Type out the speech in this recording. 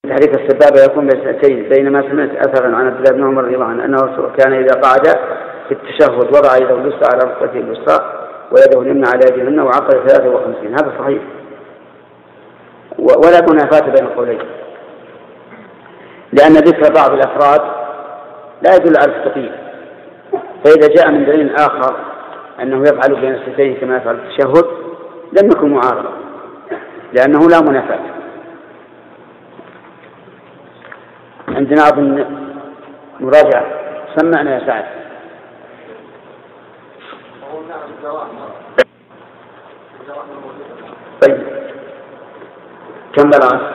تحريك السبابة يكون بسنتين، بينما سمعت أثرا عن عبد الله بن عمر رضي الله عنه أنه كان إذا قعد في التشهد وضع يده اليسرى على ركبته اليسرى ويده اليمنى على يده اليمنى وعقد 53. هذا صحيح، ولا منافاة بين القولين، لأن ذكر بعض الأفراد لا يدل على التقييد. فإذا جاء من دليل آخر أنه يفعل بين السجدتين كما يفعل في التشهد لم يكن معارضا، لأنه لا منافاة. عندنا أظن مراجعة، سمعنا يا سعد. طيب كم بلغت؟